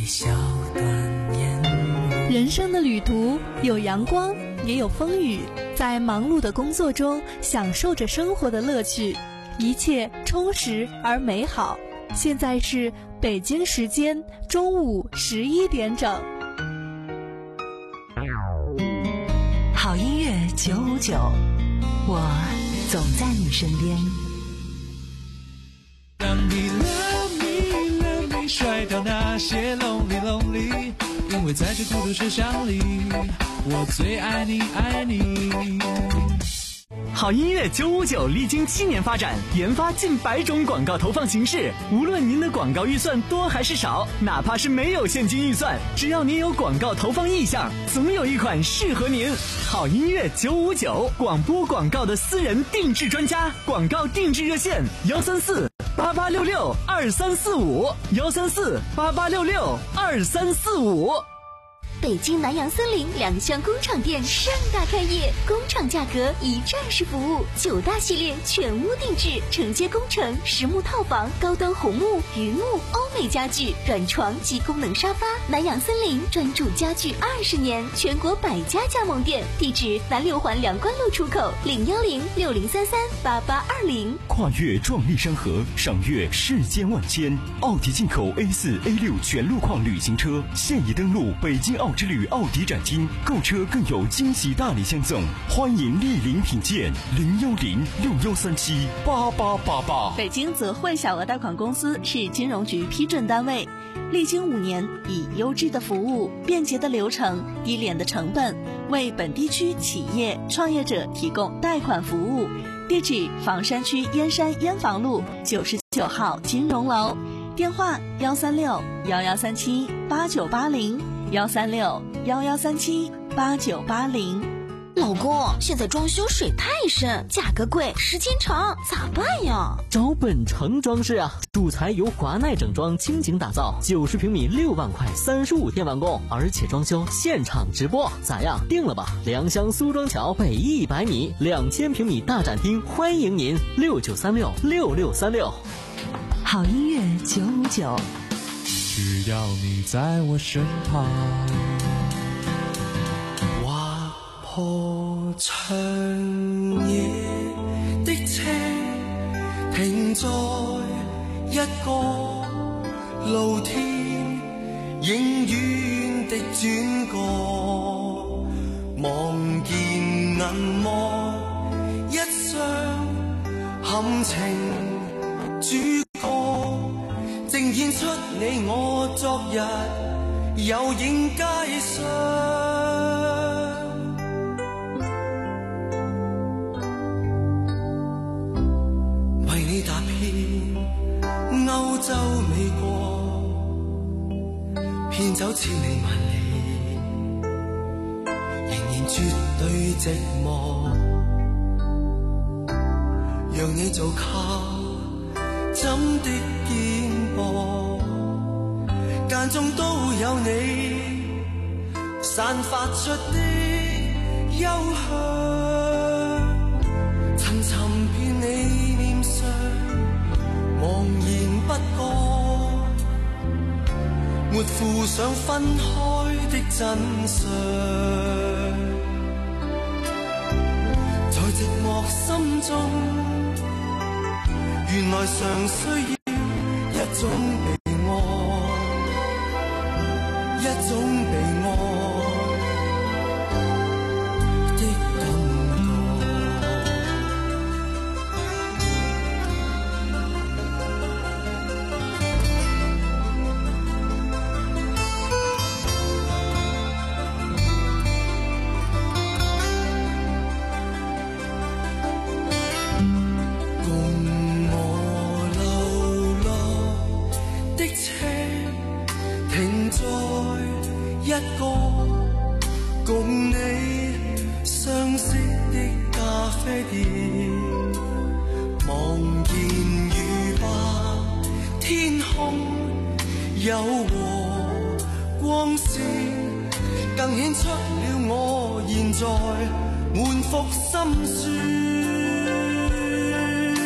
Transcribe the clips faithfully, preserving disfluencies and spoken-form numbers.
小短言。 人生的旅途有阳光，也有风雨，在忙碌的工作中享受着生活的乐趣，一切充实而美好。现在是北京时间中午十一点整。 好音乐九五九，我总在你身边。 让你 love me love me 甩掉那些 lonely lonely， 因为在这孤独车厢里，我最爱你爱你。 好音乐九五九历经七年发展，研发近百种广告投放形式。无论您的广告预算多还是少，哪怕是没有现金预算，只要您有广告投放意向，总有一款适合您。好音乐九五九，广播广告的私人定制专家，广告定制热线幺三四八八六六二三四五幺三四八八六六二三四五。 北京南洋森林两厢工厂店盛大开业，工厂价格一站式服务，九大系列全屋定制，承接工程、实木套房、高端红木、榆木、欧美家具、软床及功能沙发。南洋森林专注家具二十年，全国百家加盟店，地址南六环梁关路出口零幺零六零三三八八二零。 跨越壮丽山河，赏阅世间万千。奥迪进口 A 四 A 六 全路况旅行车现已登陆北京奥之旅奥迪展厅，购车更有惊喜大礼相赠，欢迎莅临品鉴。零幺零六幺三七八八八八。 北京泽汇小额贷款公司是金融局批准单位，历经五年，以优质的服务、便捷的流程、低廉的成本，为本地区企业创业者提供贷款服务。地址：房山区燕山燕房路九十九号金融楼，电话：幺三六幺幺三七八九八零。幺三六幺幺三七八九八零。 老公，现在装修水太深，价格贵，时间长，咋办呀？ 找本城装饰啊，主材由华奈整装倾情打造，九十平米六万块，三十五天完工，而且装修现场直播，咋样？定了吧？良乡苏庄桥北一百米，两千平米大展厅，欢迎您六九三六六六三六。 好音乐九五九。 只要你在我身旁， 劃破長夜的車，停在一個露天影院的轉角，望見銀幕一雙含情主正演出你我昨日遊映街上，為你踏遍歐洲美國，遍走千里萬里，仍然絕對寂寞，讓你做靠枕的肩膊，間中都有你散發出的幽香，尋尋遍你臉上茫然不覺，沒附上分開的真相，在寂寞心中原來常需要一種被愛，一種被愛的感覺。一個共你相識的咖啡店，望見如白天空柔和光線，更顯出了我現在滿腹心酸。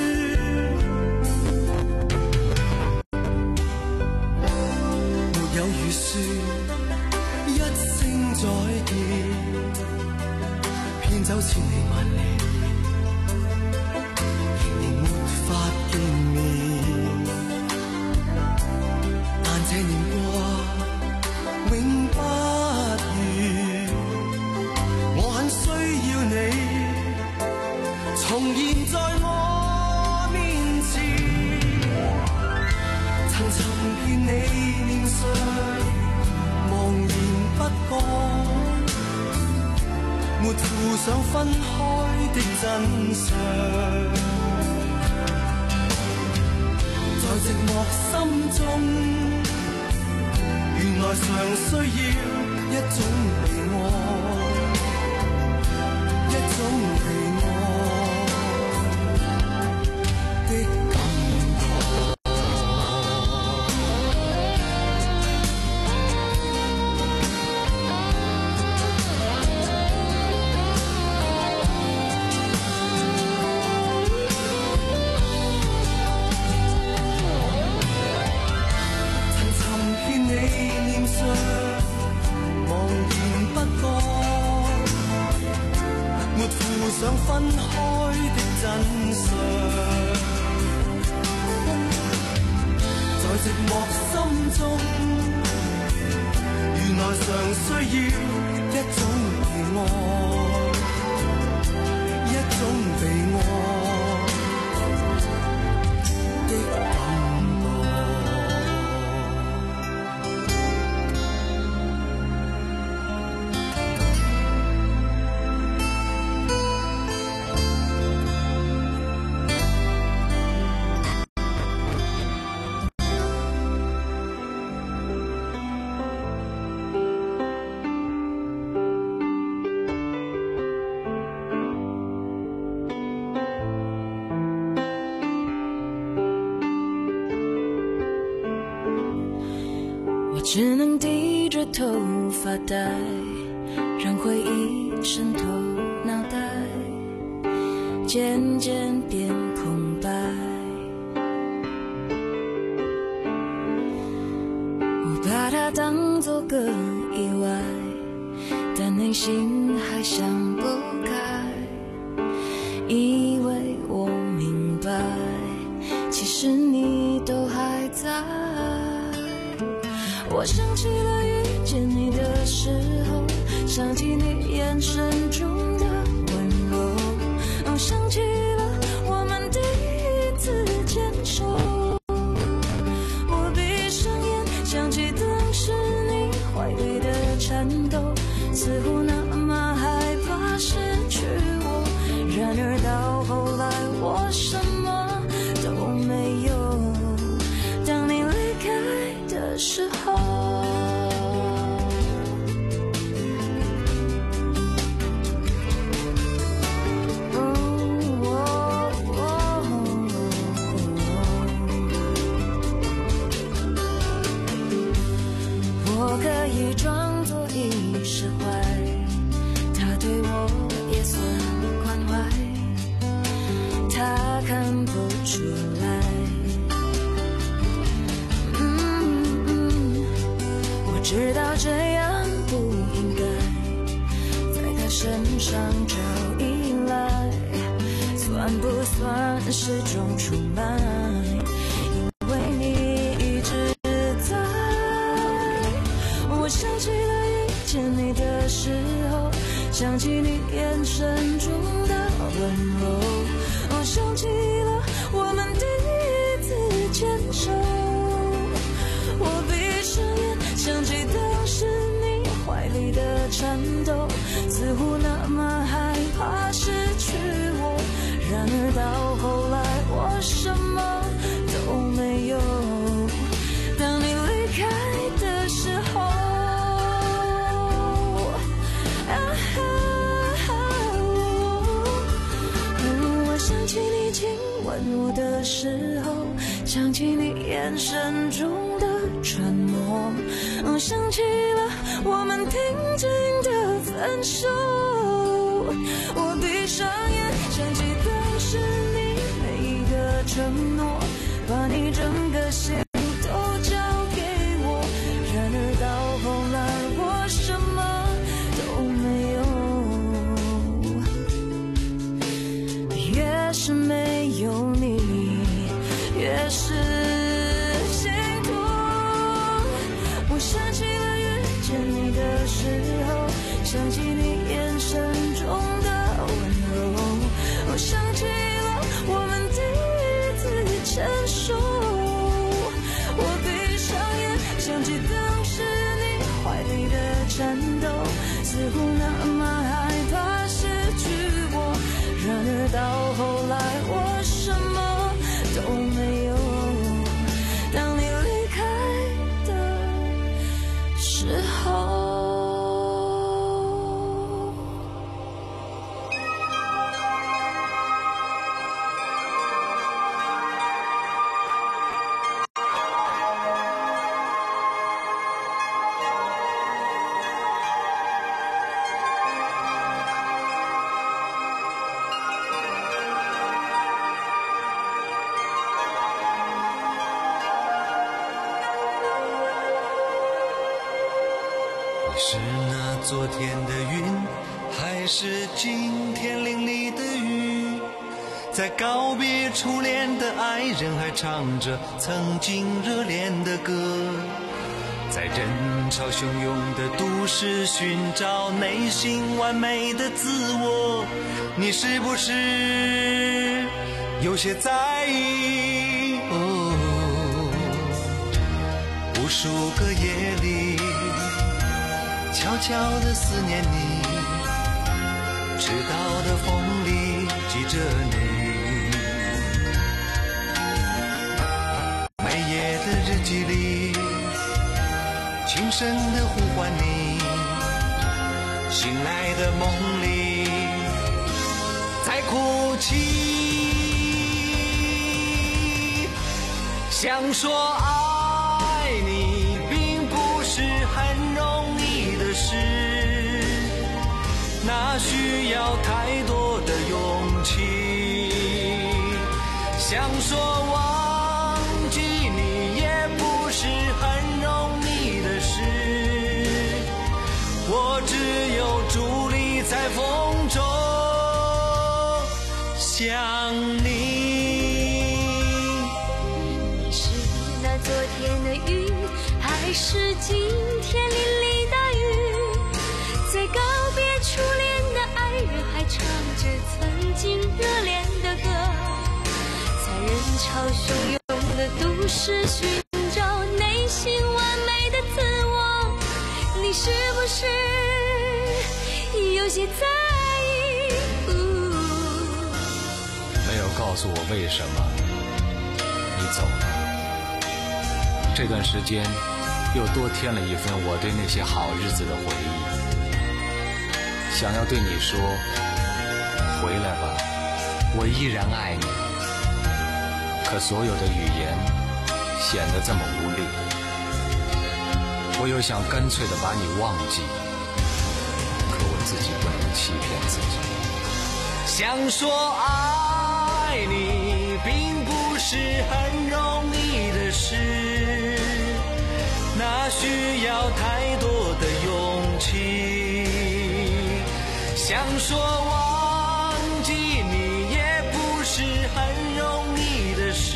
沒有如說一聲再見，偏走千里萬里，仍然沒法見面。但這年過永不渝，我很需要你重現在我面前。曾尋遍你臉上茫然不覺，沒附上分開的真相。在寂寞心中，原來常需要一種被愛，一種被愛的感覺。想分開的真相，在寂寞心中，原來常需要一種被愛，一種被愛的感覺。 只能低着头发呆，让回忆渗透脑袋，渐渐变空白。我把它当作个意外，但内心还想不开，以为我明白，其实你都还在。我想起了遇见你的时候，想起你眼神中的温柔，哦，想起了我们第一次牵手。我闭上眼，想起当时你怀里的颤抖，似乎那么害怕失去我。然而到后来，我什么都没有。当你离开的时候，我可以装作已释怀，他对我也算宽怀，他看不出来。嗯嗯，我知道这样不应该在他身上找依赖，算不算是种出卖？因为你一直在。我想起了遇见你的时候，想起你眼神中的温柔，我想起了我们第一次牵手。我闭上眼，想起当时你怀里的颤抖，似乎那么害怕失去我。然而到后来，我什么都没有。当你离开的时候，我想起你亲吻我的时候，想起你眼神中的沉默，我想起了我们平静的分手。我闭上眼，想起当时你每一个承诺，把你整个心都交给我。然而我想起了遇见你的时候，想起你眼神中的温柔，我想起了我们第一次牵手，我闭上眼，想起当时你怀里的颤抖，似乎那么害怕失去我，然而到后来我什么都没有，当你离开的时候。 是那昨天的云，还是今天淋漓的雨？在告别初恋的爱人，还唱着曾经热恋的歌。在人潮汹涌的都市寻找内心完美的自我，你是不是有些在意？哦，无数个夜里悄悄地思念你，迟到的风里记着你，每夜的日记里轻声地呼唤你，醒来的梦里在哭泣，想说爱你并不是很容易的事，那需要太多的勇气，想说忘记你也不是很容易的事，我只有伫立在风中想你。 你是那昨天的云，还是今天淋漓大雨？在告别初恋的爱人，还唱着曾经热恋的歌，在人潮汹涌的都市寻找内心完美的自我，你是不是有些在意？ 没有告诉我为什么你走了，这段时间又多添了一份我对那些好日子的回忆，想要对你说回来吧，我依然爱你，可所有的语言显得这么无力，我又想干脆的把你忘记，可我自己不能欺骗自己， 想说爱你并不是很容易的事，那需要太多的勇气，想说忘记你也不是很容易的事，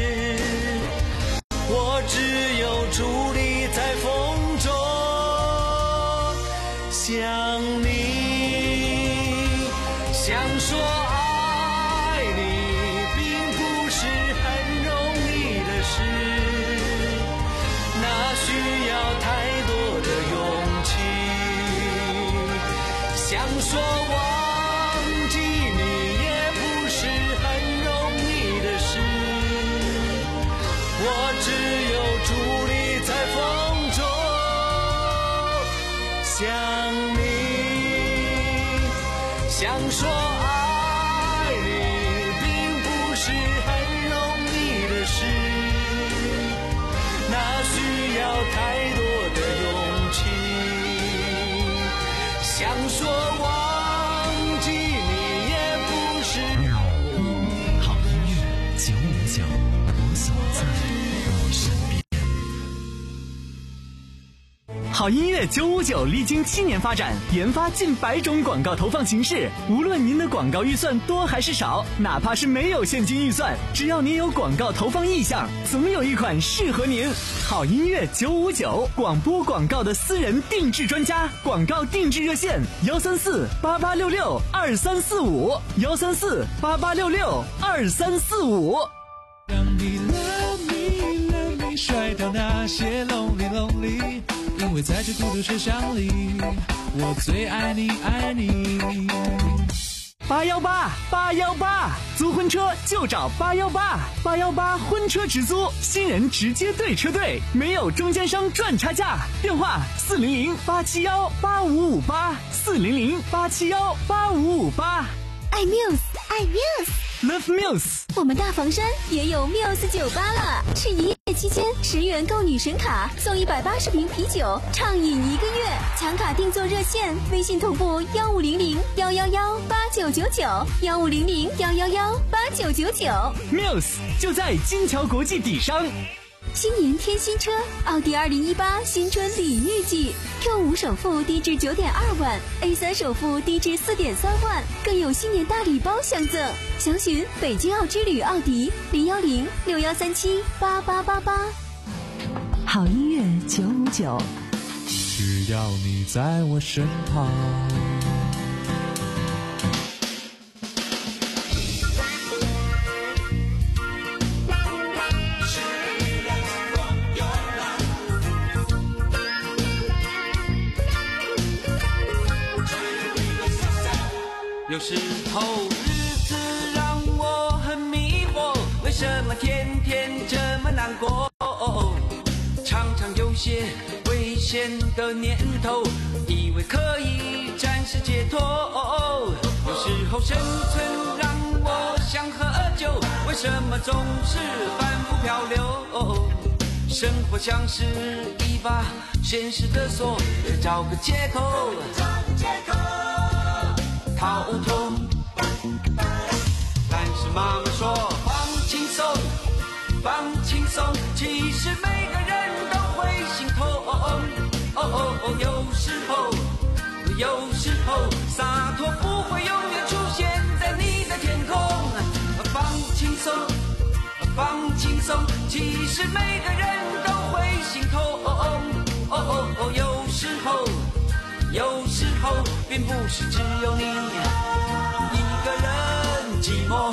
我只有伫立在风中想你，想说爱你并不是很容易的事，那需要太多的勇气，想说忘记你也不是很容易的事，我只有伫立在风中想你，想说爱你并不是很容易的事，那需要太多的勇气，想说忘记你也不是。 好音乐九五九，我所在，你身边。 好音乐九五九历经七年发展，研发近百种广告投放形式。无论您的广告预算多还是少，哪怕是没有现金预算，只要您有广告投放意向，总有一款适合您。好音乐九五九，广播广告的私人定制专家，广告定制热线：幺三四八八六六二三四五，幺三四八八六六二三四五。 让你 love me love me 甩掉那些 lonely lonely， 因为在这孤独车厢里，我最爱你爱你。 八幺八八幺八，租婚车就找八幺八，八幺八婚车直租，新人直接对车队，没有中间商赚差价。电话四零零八七幺八五五八，四零零八七幺八五五八。 爱 Muse， 爱 Muse，Love Muse。 我们大房山也有 Muse 酒吧了，是一夜期间十元购女神卡送一百八十瓶啤酒，畅饮一个月。抢卡定做热线，微信同步幺五零零幺幺幺八九九九，幺五零零幺幺幺八九九九。 Muse 就在金桥国际底商。 新年添新车，奥迪二零一八新春礼遇季 ，Q 五首付低至九点二万 ，A 三首付低至四点三万，更有新年大礼包相赠。详询北京奥之旅奥迪零幺零六幺三七八八八八。 好音乐九五九， 只要你在我身旁。 有时候日子让我很迷惑，为什么天天这么难过？常常有些危险的念头，以为可以暂时解脱。有时候生存让我想喝酒，为什么总是反复漂流？生活像是一把现实的锁，找个借口逃脱，但是妈妈说放轻松，放轻松，其实每个人都会心痛。哦哦哦，有时候，有时候洒脱不会永远出现在你的天空。放轻松，放轻松，其实每个人都会心痛。哦哦哦，有时候。有时候并不是只有你一个人寂寞。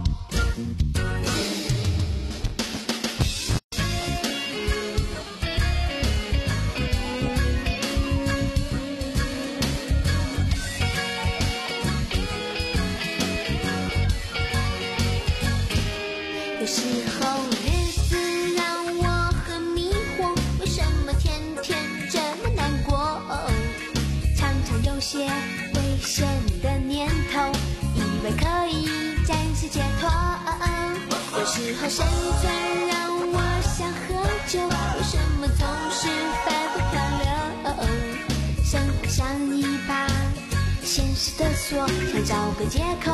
有时候日子让我很迷惑，为什么天天这么难过？有些危险的念头，以为可以暂时解脱。有时候生存让我想喝酒，为什么总是反复漂流？生活像一把现实的锁，想找个借口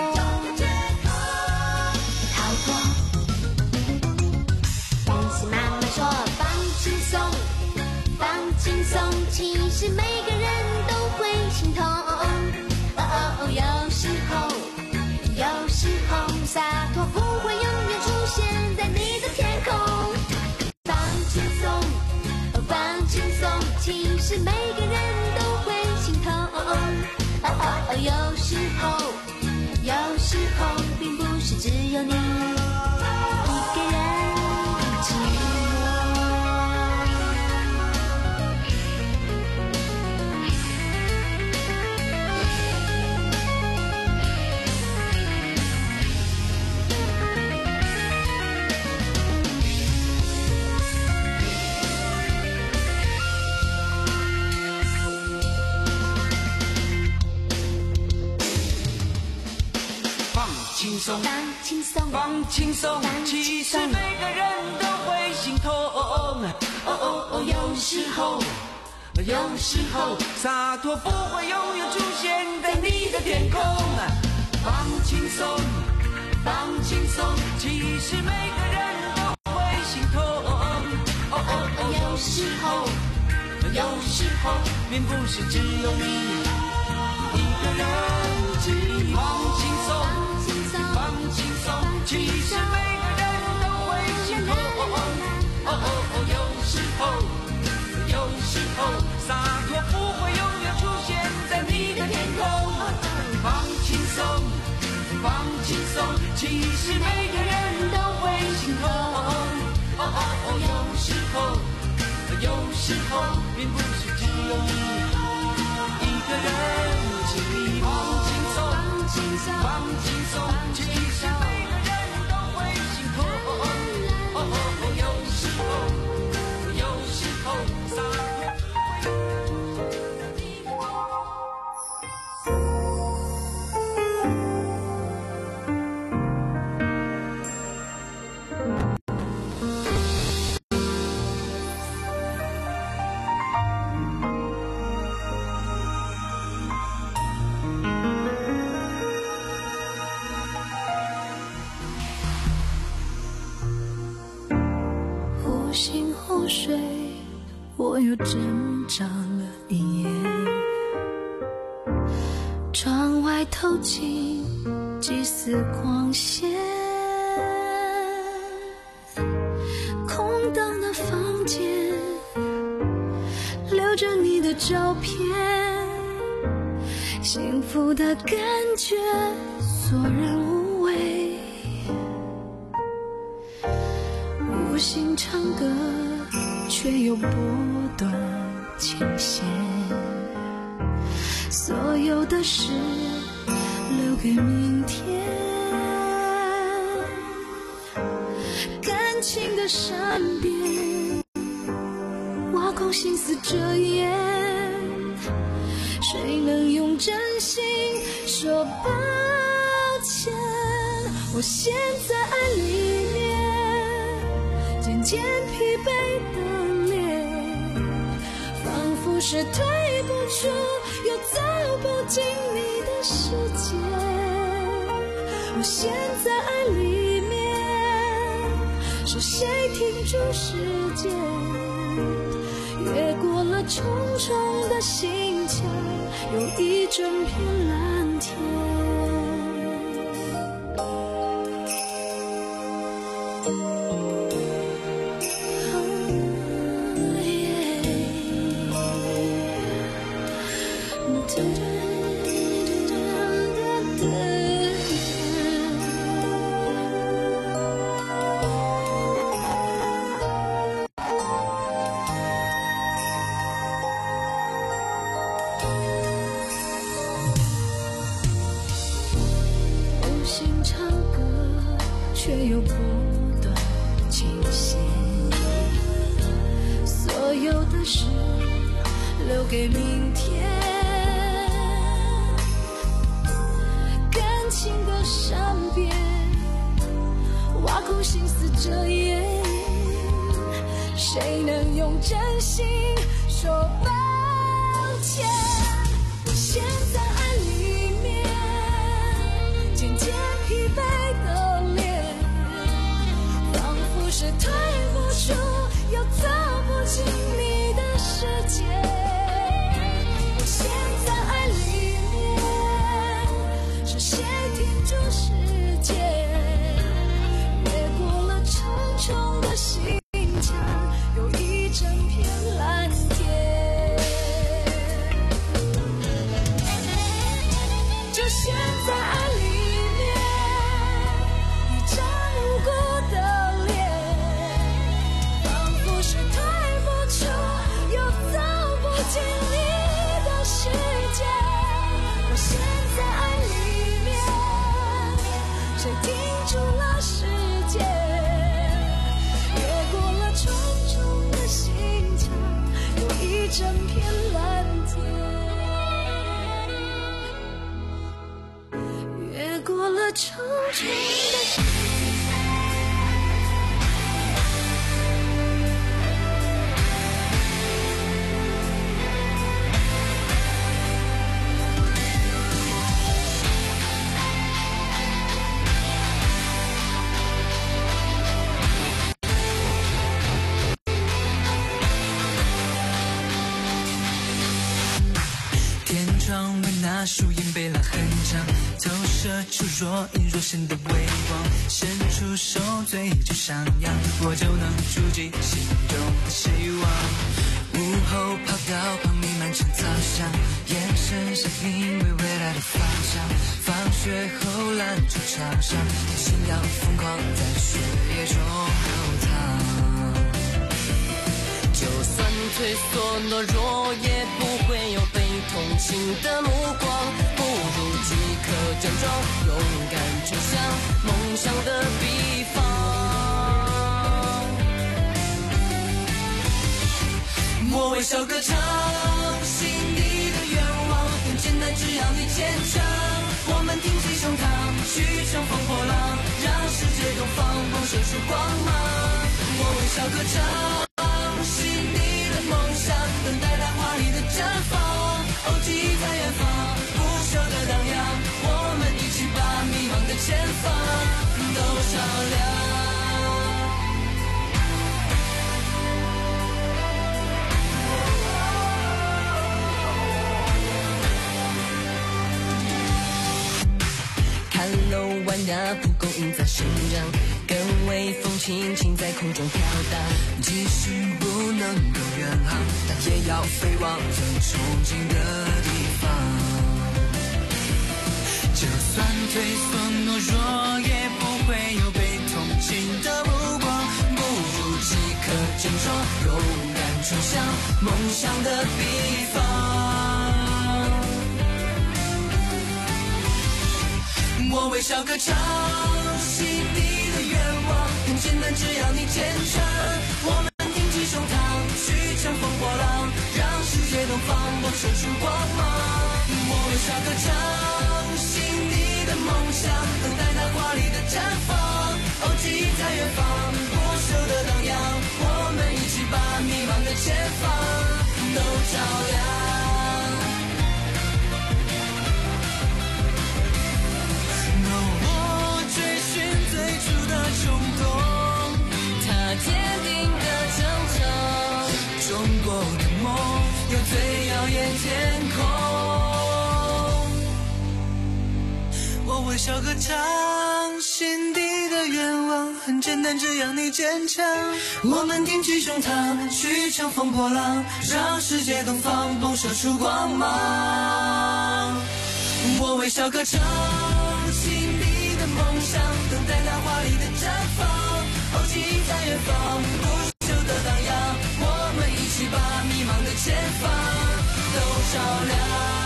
逃脱。但是妈妈说放轻松，放轻松，其实每个人都会心痛。哦哦，有时候，有时候洒脱不会永远出现在你的天空。放轻松，放轻松，其实每个人都会心痛。哦哦，有时候，有时候并不是只有你一个人寂寞。 轻松， 放轻松， 放轻松，其实每个人都会心痛。哦哦哦，有时候，有时候洒脱不会永远出现在你的天空。放轻松，放轻松，其实每个人都会心痛。哦哦哦，有时候， 有时候并不是只有你一个人，放轻松，放轻松，其实每个人都会心痛。哦哦哦，有时候，有时候洒脱不会永远出现在你的天空。放轻松，放轻松，其实每个人都会心痛。哦哦哦，有时候，有时候并不是只有你一个人。放轻松，放轻松，其实每个人都会心痛。哦哦哦，有时候，有时候洒忽醒忽睡，我又挣扎了一夜。窗外透进几丝光线，空荡的房间留着你的照片，幸福的感觉索然无味。无心唱歌，却又拨断琴弦，所有的事留给明天。感情的善变，挖空心思遮掩，谁能用真心说抱歉？我陷在爱里面，渐渐疲惫的脸，仿佛是退不出又走不进你的世界。我陷在爱里面，是谁停住时间，越过了重重的心墙，有一整片蓝天。却又不断倾斜，所有的事留给明天。感情的善变，挖空心思遮掩，谁能用真心说抱歉？我陷在爱里面，渐渐疲惫的是退不出又走不进你的世界。我陷在爱里面，是谁停住时间，越过了重重的心墙，有一整片蓝天。就陷在爱里面，一张无辜的进你的世界。我陷在爱里面，谁停住了时间，越过了重重的心墙，有一整片蓝天，越过了重重的心墙。 窗外那树荫被拉很长，投射出若隐若现的微光，伸出手嘴就上扬，我就能触及心中的希望。午后跑道旁弥漫成草香，眼神闪定位未来的方向，放学后篮球场上，心要疯狂在血液中流淌。 就算退缩懦弱，也不会有被同情的目光，不如即刻假装勇敢冲向梦想的彼方。 我微笑歌唱，心底的愿望很简单，只要你坚强。我们挺起胸膛，去乘风破浪，让世界东方迸射出光芒。我微笑歌唱，心底的梦想等待它华丽的绽放。哦，记忆在远方，不朽的荡漾，我们一起把迷茫的前方都照亮。 看楼弯呀，蒲公英在生长，跟微风轻轻在空中飘荡。 即使不能够远航，但也要飞往最憧憬的地方。就算退缩懦弱，也不会有被同情的目光，不如即刻振作，勇敢冲向梦想的彼方。我微笑歌唱，心底的愿望很简单，只要你坚强。我们挺起胸膛，去乘风破浪，让世界东方迸射出光芒。我微笑歌唱，心底的梦想等待它华丽的绽放。哦，记忆在远方，不朽的荡漾，我们一起把迷茫的前方都照亮。冲动， 它坚定的成长， 中国的梦有最耀眼天空。我微笑歌唱，心底的愿望很简单，只要你坚强。我们挺起胸膛，去乘风破浪，让世界东方迸射出光芒。我微笑歌唱，心底的梦想等待它华丽的绽放。哦，记忆在远方，不朽的荡漾，我们一起把迷茫的前方都照亮。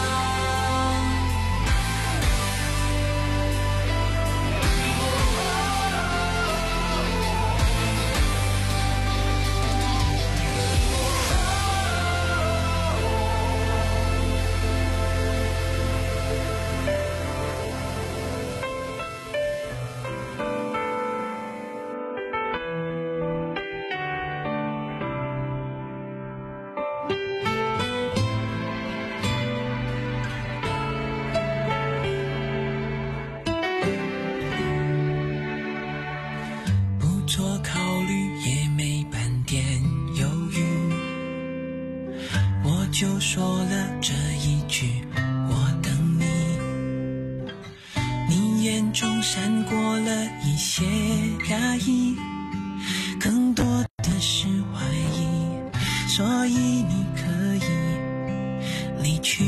就说了这一句，我等你。你眼中闪过了一些压抑，更多的是怀疑，所以你可以离去。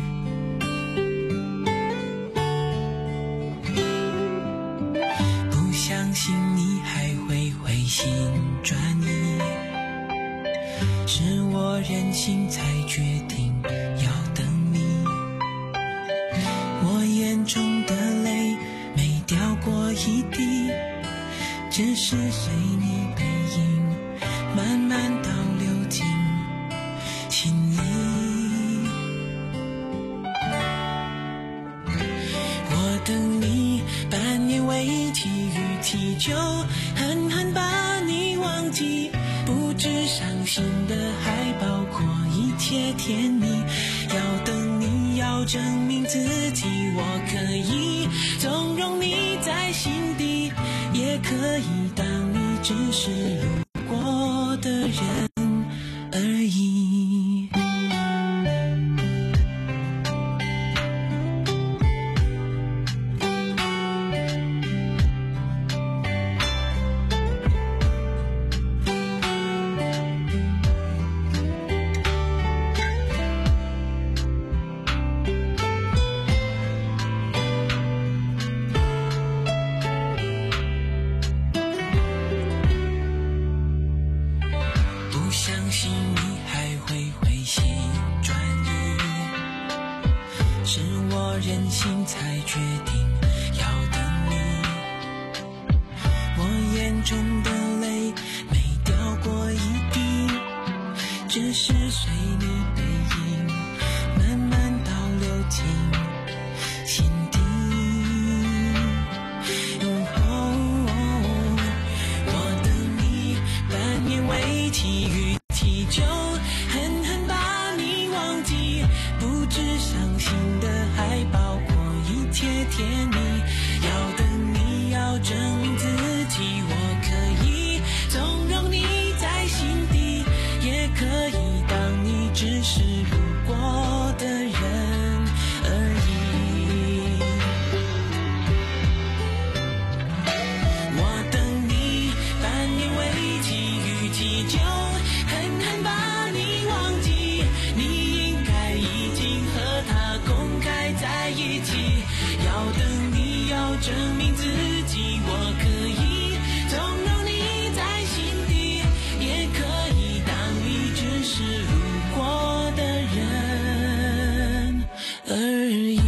不相信你还会回心转意，是我任性才决定要等你。我眼中的泪没掉过一滴，只是随你背影慢慢倒流进心里。我等你半年为期与祈求，狠狠把你忘记，不止伤心的还包括一切甜蜜。要等你，要证明自己，我可以纵容你在心底，也可以当你只是路过的人而已。 是我任性才决定要等你。我眼中的泪没掉过一滴，只是随你背影慢慢倒流进心底。我等你半年为期与祈求，狠狠把你忘记，不止伤心的还包括一切甜蜜。要等你要证明自己，我可以纵容你在心底，也可以当你只是路过的人而已。我等你半年为期与祈求，狠狠把你忘记，你应该已经和他公开在一起。要等你要证明自己，我可以纵容你在心底，也可以当你只是路过的人而已。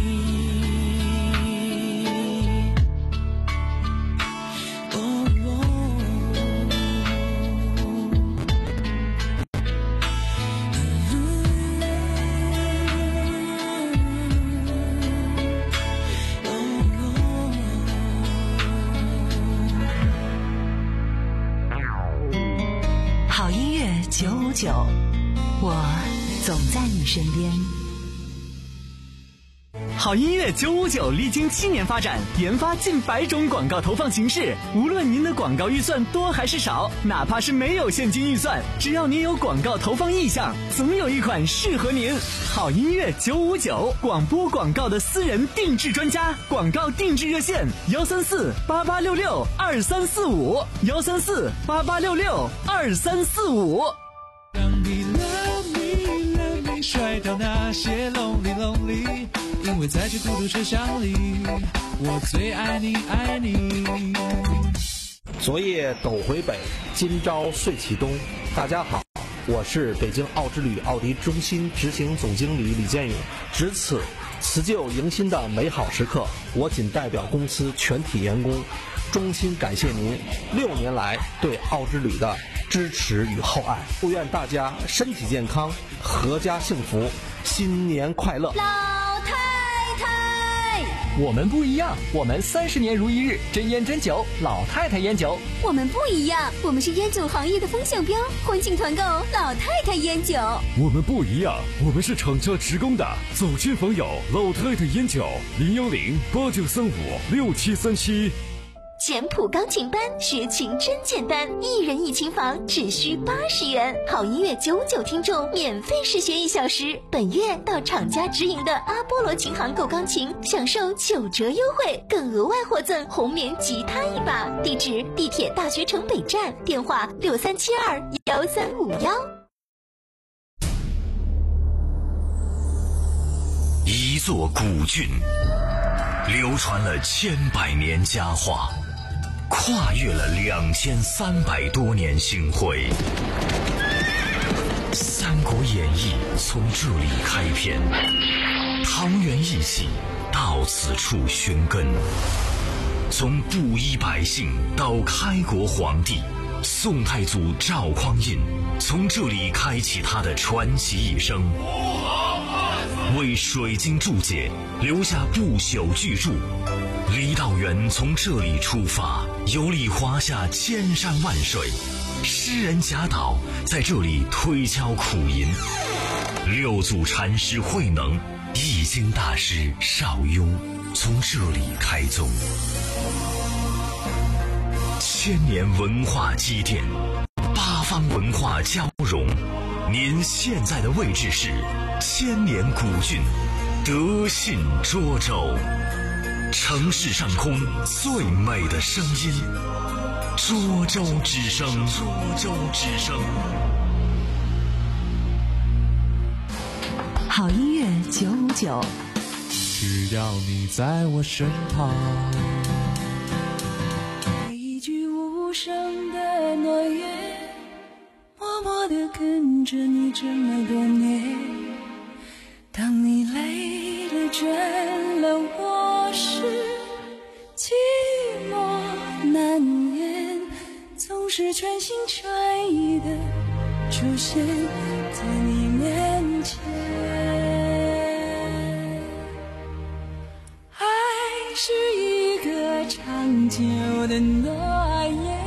好音乐九五九，我总在你身边。 好音乐九五九历经七年发展，研发近百种广告投放形式。无论您的广告预算多还是少，哪怕是没有现金预算，只要您有广告投放意向，总有一款适合您。好音乐九五九，广播广告的私人定制专家，广告定制热线：幺三四八八六六二三四五，幺三四八八六六二三四五。 让你 love me love me 甩掉那些 lonely lonely， 因为在这孤独车厢里，我最爱你爱你。 昨夜斗回北，今朝睡启东。大家好，我是北京奥之旅奥迪中心执行总经理李建勇。值此辞旧迎新的美好时刻，我仅代表公司全体员工衷心感谢您六年来对奥之旅的支持与厚爱，祝愿大家身体健康，阖家幸福，新年快乐。 老太太， 我们不一样，我们三十年如一日，真烟真酒，老太太烟酒。 我们不一样，我们是烟酒行业的风向标，欢庆团购老太太烟酒。 我们不一样，我们是厂家职工的，走亲访友，老太太烟酒，零幺零八九三五六七三七。 简谱钢琴班，学琴真简单，一人一琴房只需八十元。好音乐九五九听众免费试学一小时，本月到厂家直营的阿波罗琴行购钢琴，享受九折优惠，更额外获赠红棉吉他一把。地址：地铁大学城北站，电话六三七二幺三五幺。 一座古郡，流传了千百年佳话，跨越了两千三百多年星辉。《三国演义》从这里开篇，唐元义气到此处寻根。从布衣百姓到开国皇帝，宋太祖赵匡胤从这里开启他的传奇一生，为水晶注解留下不朽巨著。李道元从这里出发，游历华夏千山万水，诗人贾岛在这里推敲苦吟，六祖禅师慧能、易经大师邵雍从这里开宗。千年文化积淀，八方文化交融。您现在的位置是千年古郡德信涿州，城市上空最美的声音，涿州之声。涿州之声。 好音乐九五九， 只要你在我身旁。 一句无声的诺言，默默地跟着你这么多年。当你累了倦了，我是寂寞难言，总是全心全意的出现在你面前。爱是一个长久的诺言，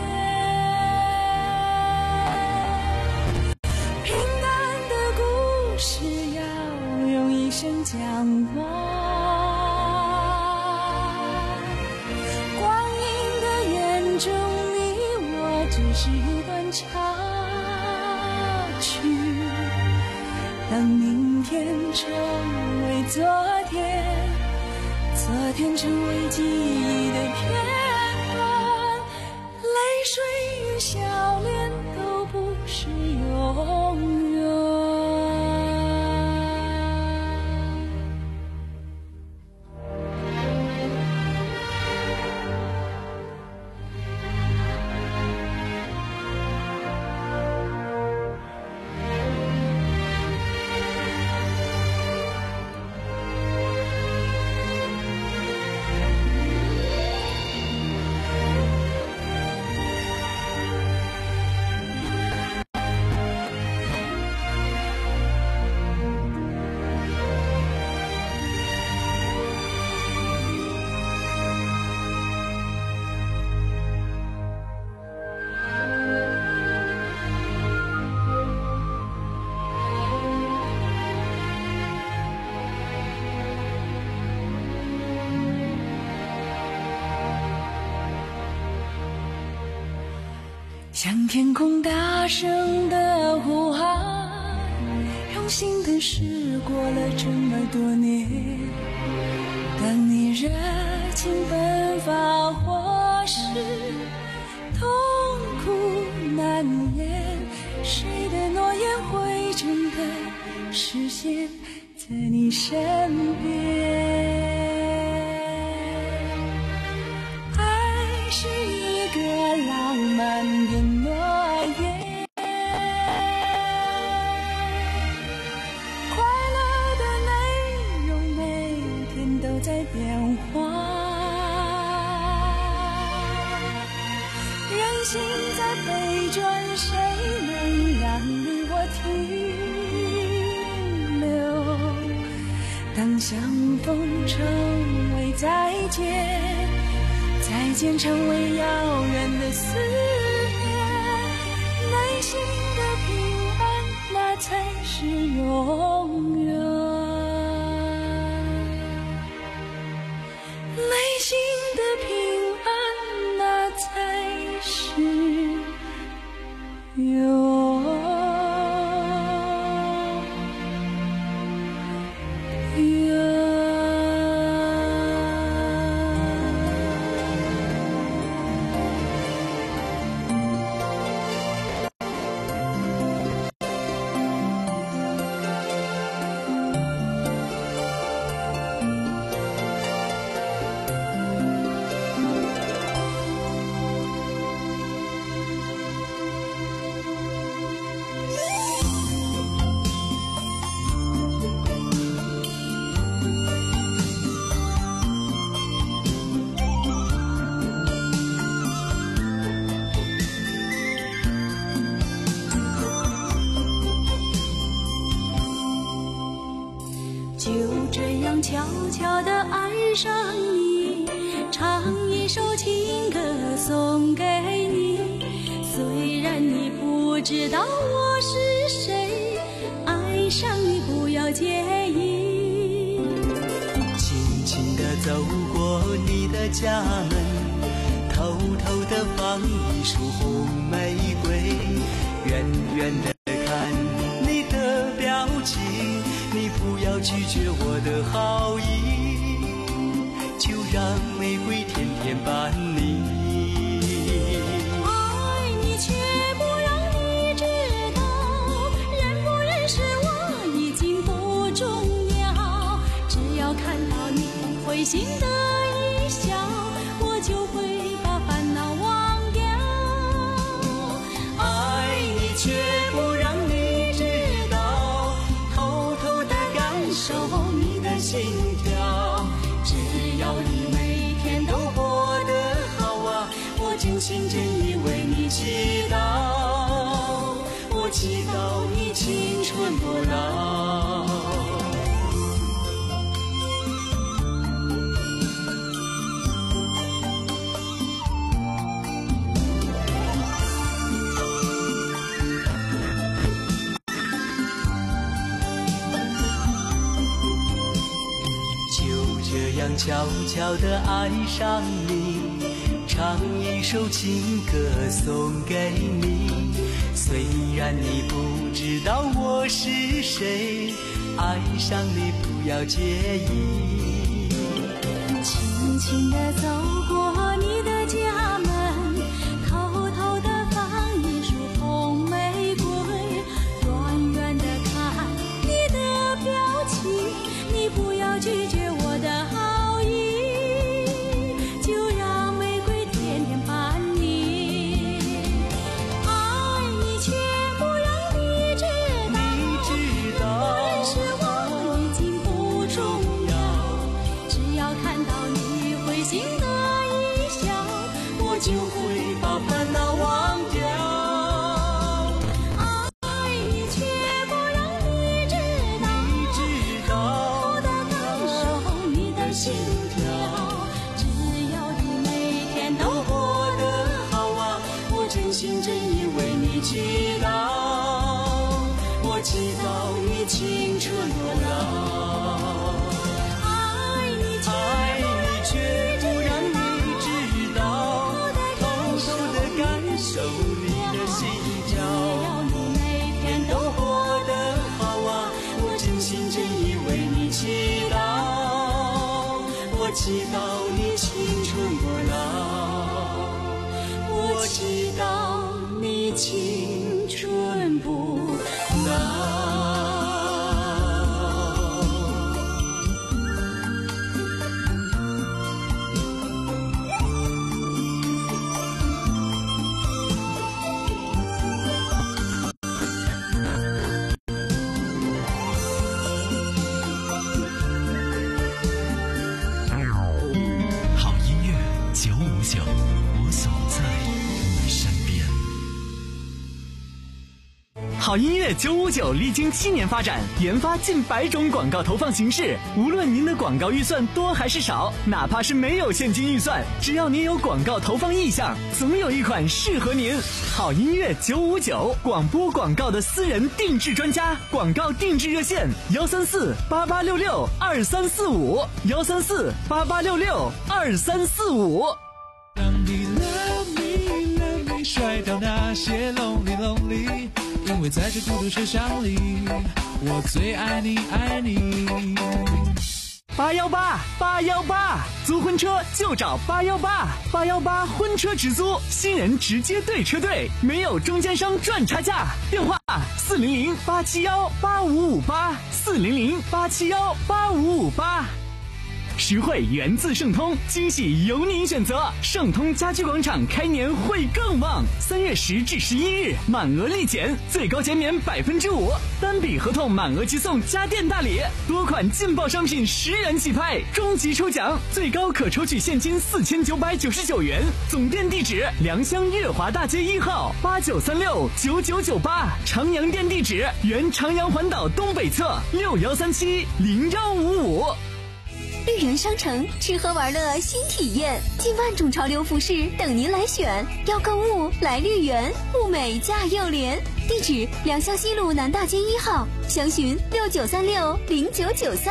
平淡的故事要用一生讲完，光阴的眼中你我只是一段插曲，当明天成为昨天，昨天成为记忆的片段，泪水与笑脸都不是永远。向天空大声的呼喊，用心的事过了这么多年，当你热情奔发或是痛苦难言，谁的诺言会真的实现在你身边？爱是一个浪漫的诺言，快乐的内容每天都在变化，人心在飞转，谁能让你我停留？当相逢成为再见，再见成为遥远的思念，内心的平安那才是永远，内心的平安那才是永远。就这样悄悄地爱上你，唱一首情歌送给你，虽然你不知道我是谁，爱上你不要介意。 轻轻地走过你的家门，偷偷地放一束红玫瑰，远远地看你的表情，你不要拒绝我的好意，就让玫瑰天天伴你。 爱你却不让你知道，认不认识我已经不重要，只要看到你会心的一笑，我就会把烦恼忘掉。 爱你却不让你知道，偷偷地感受你的心跳， 只要你每天都过得好啊，我真心真意为你祈祷，我祈祷你青春不老。这样悄悄地爱上你，唱一首情歌送给你。虽然你不知道我是谁，爱上你不要介意。 轻轻地走过你的家门，偷偷地放一束红玫瑰，远远地看你的表情，你不要拒绝我的好意，就让玫瑰天天伴你，爱你却不让你知道， 你知道但是我已经不重要，只要看到你会心的一笑， 我就会把烦恼忘掉。 爱你却不让你知道， 你知道我的感受，你的心跳，只要你每天都过得好啊，我真心真意为你祈祷，我祈祷你青春不老。 爱你却爱你却不让你知道，偷偷地感受你的心跳， 每天都过得好啊，我真心真意为你祈祷，我祈祷你青春不老，我祈祷你青春不老。 好音乐九五九，我总在你身边。 好音乐九五九历经七年发展，研发近百种广告投放形式。无论您的广告预算多还是少，哪怕是没有现金预算，只要您有广告投放意向，总有一款适合您。好音乐九五九，广播广告的私人定制专家，广告定制热线：幺三四八八六六二三四五，幺三四八八六六二三四五。 让你 love me love me 甩掉那些 lonely lonely， 因为在这孤独车厢里，我最爱你爱你。 八幺八八幺八，租婚车就找八幺八，八幺八婚车直租，新人直接对车队，没有中间商赚差价。电话四零零八七幺八五五八，四零零八七幺八五五八。实惠源自盛通，惊喜由您选择。盛通家居广场开年会更旺，三月十至十一日满额立减，最高减免百分之五，单笔合同满额即送家电大礼，多款劲爆商品十元起拍，终极抽奖最高可抽取现金四千九百九十九元。总店地址：良乡月华大街一号八九三六九九九八，长阳店地址：原长阳环岛东北侧六幺三七零幺五五。 绿人商城吃喝玩乐新体验，近万种潮流服饰等您来选。要购物来绿园，物美价又廉。地址：良乡西路南大街一号，详询六九三六零九九三。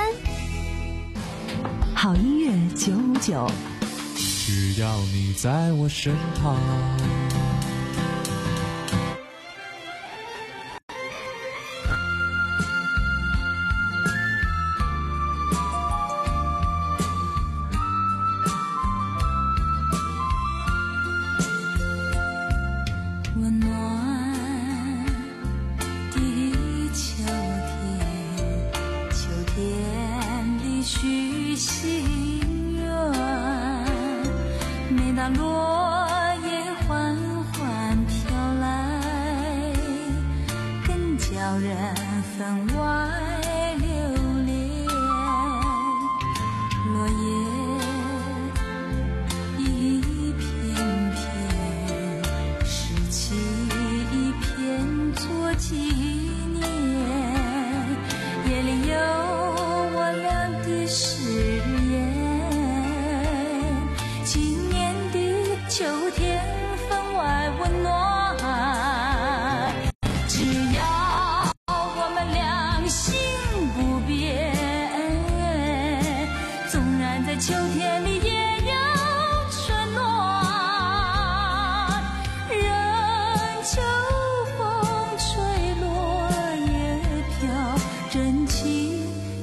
好音乐九五九， 只要你在我身旁。 温暖的秋天，秋天里许心愿，每当落叶缓缓飘来，更叫人分外留恋。落叶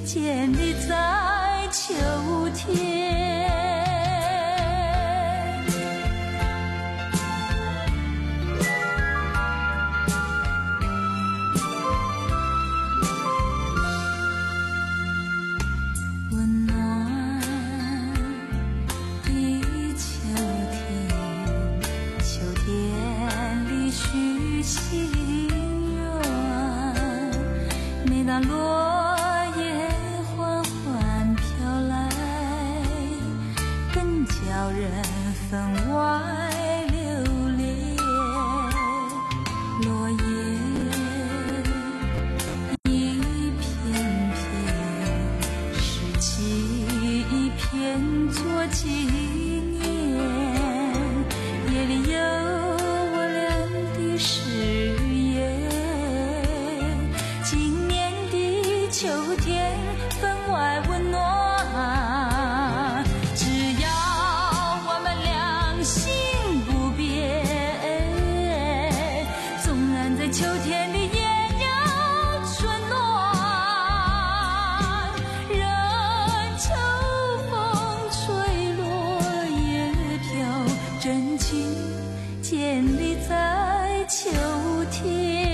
建立在秋天。温暖的秋天，秋天里许心愿，每当落叶缓缓飘来，更叫人分外留恋。落叶一片片拾起一片做纪念，夜里有我俩的誓言。今年的秋天分外温暖，只要我们良心不变，纵然在秋天里也要春暖。任秋风吹落叶飘，真情建立在秋天。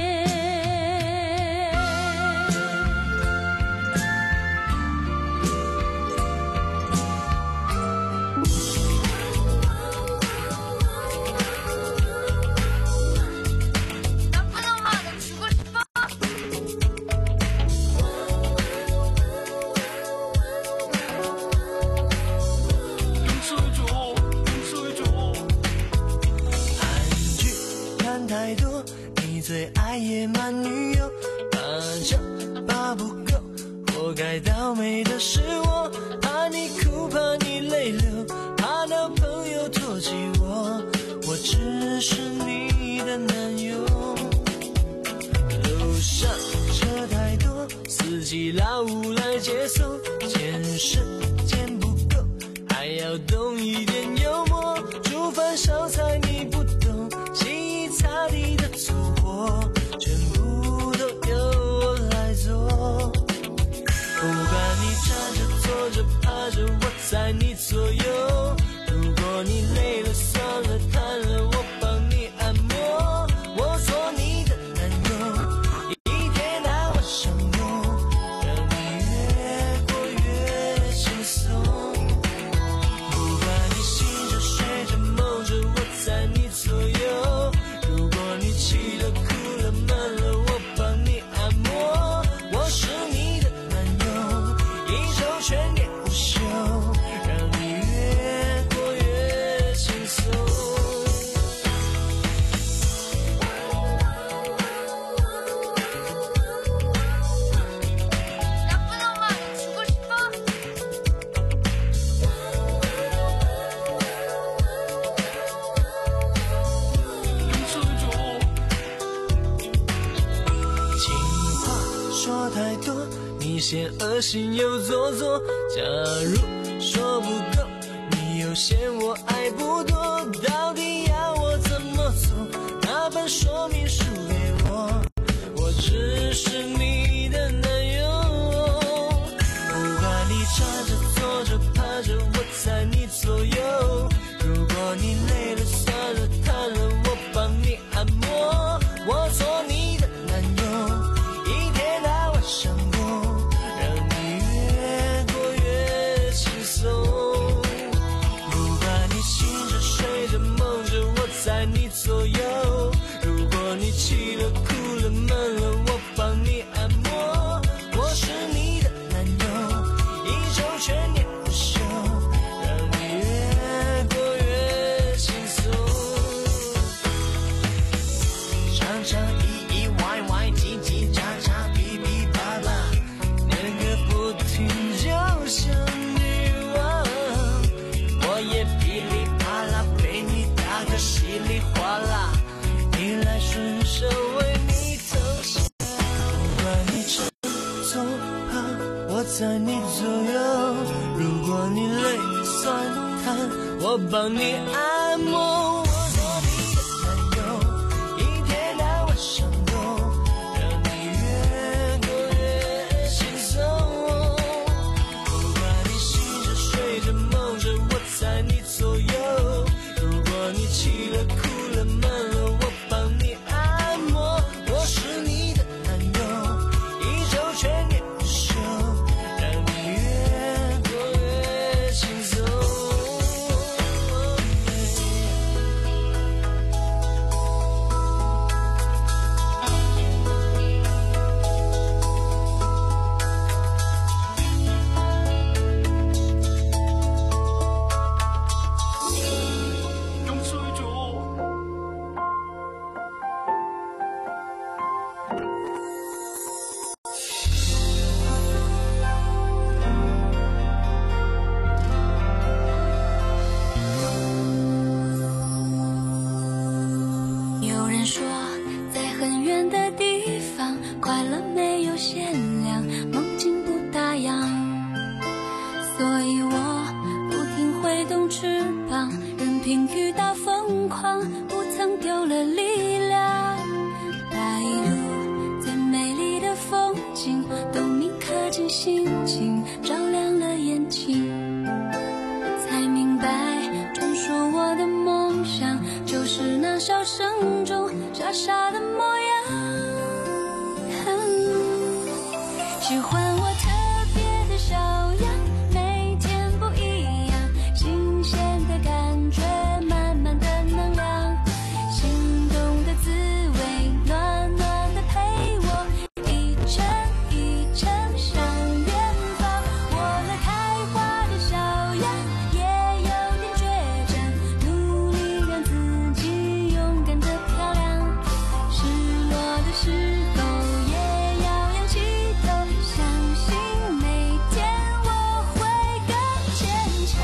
太多，你最爱野蛮女友，怕这怕不够，活该倒霉的是我，怕你哭，怕你泪流，怕男朋友唾弃我，我只是你的男友。路上车太多，司机老无来接送，健身健不够，还要懂一点幽默，煮饭烧菜你不懂，洗衣擦地的粗活全部都由我来做。不管你站着坐着趴着，我在你左右，如果你累了酸了瘫了，我帮你按摩，我做你的男友，一天到晚上工，让你越过越轻松。不管你醒着睡着梦着，我在你左右，如果你气了哭了闷了，我帮你按摩，我是你的男友，一周全年无休，让你越过越轻松。说太多，你嫌恶心又做作，假如说不够，你又嫌我爱不多，到底要我怎么做？那份说明书给我，我只是你的男友。不管你站着坐着趴着，我在你左右，如果你累了酸了瘫了，我帮你按摩，我做你的男友，一天到晚上工，让你越过越轻松。不管你醒着睡着梦着，我在你左右，如果你气了哭了闷了，我帮你按摩，我是你的男友，一周全年无休，让你越过越轻松。常常意意外外叽叽喳喳噼噼啪啪，念个不停就像女王，我也噼里啪啦被你打个稀里哗啦，逆来顺受为你投降。不管你站坐趴，我在你左右，如果你累酸瘫，我帮你按摩，我做你的男友，一天到晚上工，让你越过越轻松。 风景照亮了眼睛，才明白专属我的梦想就是那笑声中傻傻的模样。喜欢我特别的小样，每天不一样，新鲜的感觉，满满的能量，心动的滋味，暖暖的陪我一程一程向远方。我那开花的小样也有点倔强，努力让自己勇敢的漂亮，失落的时候也要扬起头，相信每天我会更坚强。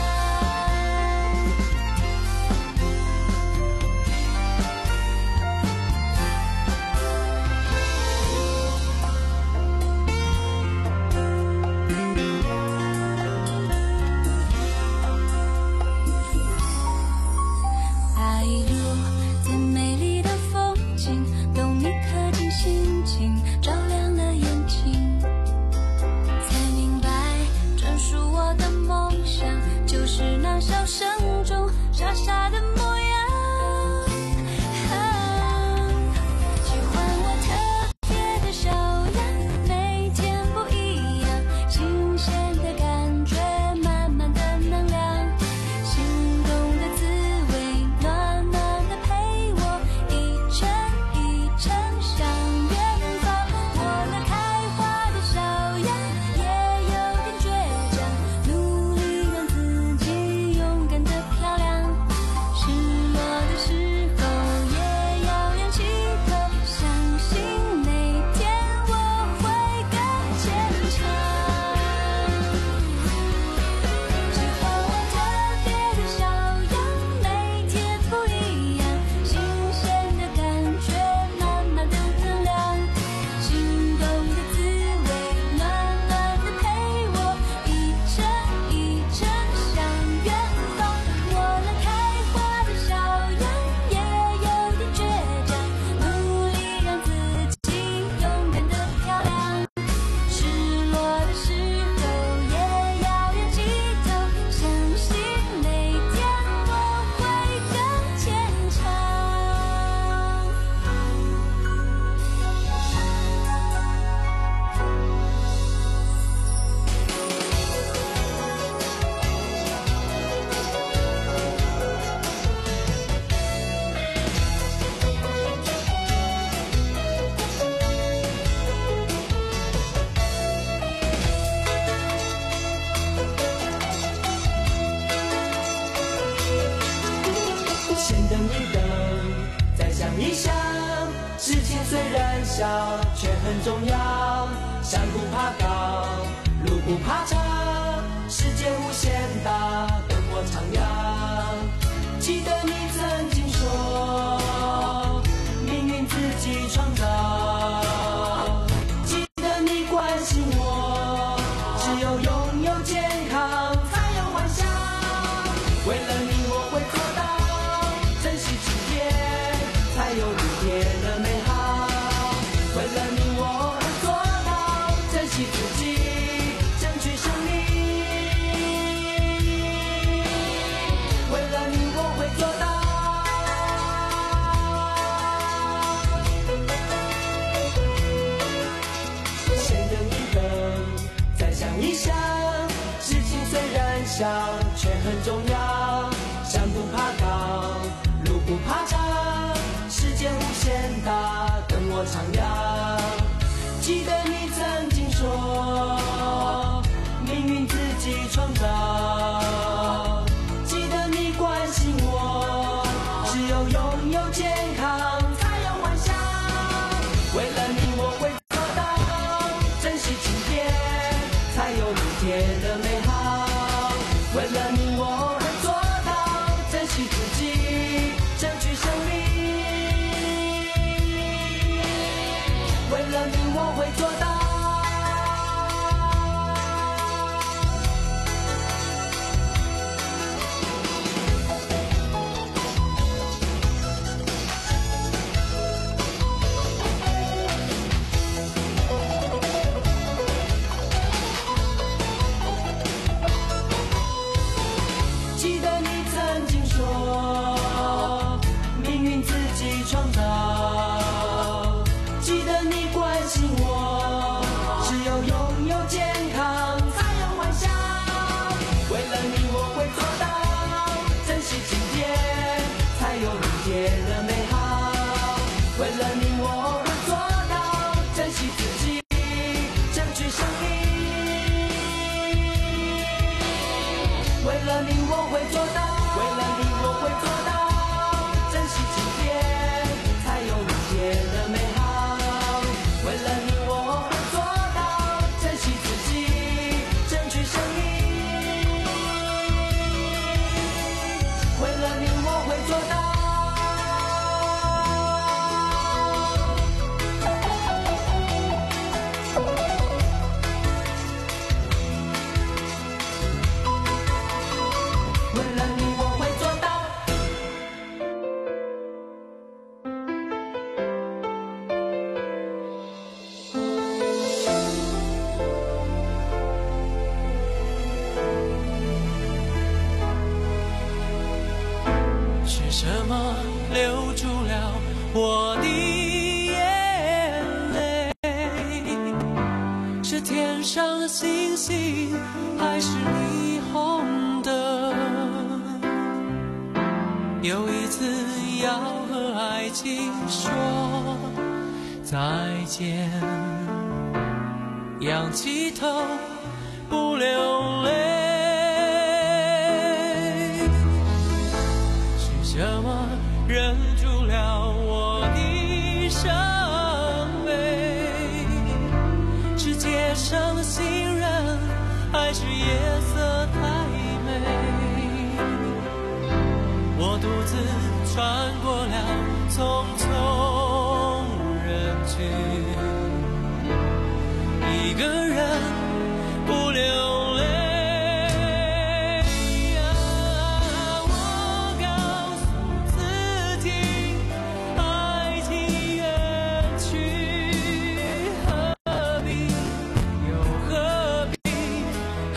那一路最美丽的风景，都你刻进心境，照亮了眼睛，才明白专属我的梦想就是那笑声中傻傻的模样。喜欢我特别的小样，每天不一样，新鲜的感觉，满满的能量，心动的滋味，暖暖的陪我一程一程向远方。我那开花的小样也有点倔强，努力让自己勇敢的漂亮，失落的时候也要扬起头，相信每天我会更坚强。喜欢我特别的小样，每天不一样，新鲜的感觉，满满的能量，心动的滋味，暖暖的陪我一程一程向远方。我那开花的小样也有点倔强，努力让自己勇敢的漂亮，失落的时候也要扬起头，相信每天我会更坚强。 先等一等，再想一想，事情虽然小，却很重要。山不怕高，路不怕长，世界无限大，等我徜徉。记得你曾经说，命运自己创造。记得你关心我，只有拥有健康，才有幻想。为了你，我会做到。珍惜今天，才有明天的美好。为了你，我会做到，珍惜自己，争取胜利。为了你，我会做到。先等一等，再想一想，事情虽然小，却很重要。山不怕高，路不怕长，世界无限大，等我徜徉。记得你曾经说，命运自己创造。记得你关心我，只有拥有健康，才有幻想。为了你，我会做到，珍惜今天，才有明天的美好。为了你，我会做到，珍惜自己，争取胜利。为了你，我会做到。 了你我会做到，为了你我会做到，珍惜今天才有明天的美好，为了你我会做到，珍惜自己，争取生命，为了你我会做到。 什么留住了我的眼泪？是天上的星星，还是霓虹灯？有一次要和爱情说再见，仰起头不流泪。什么忍住了我的伤悲？是街上的行人，还是夜色太美？我独自穿过了从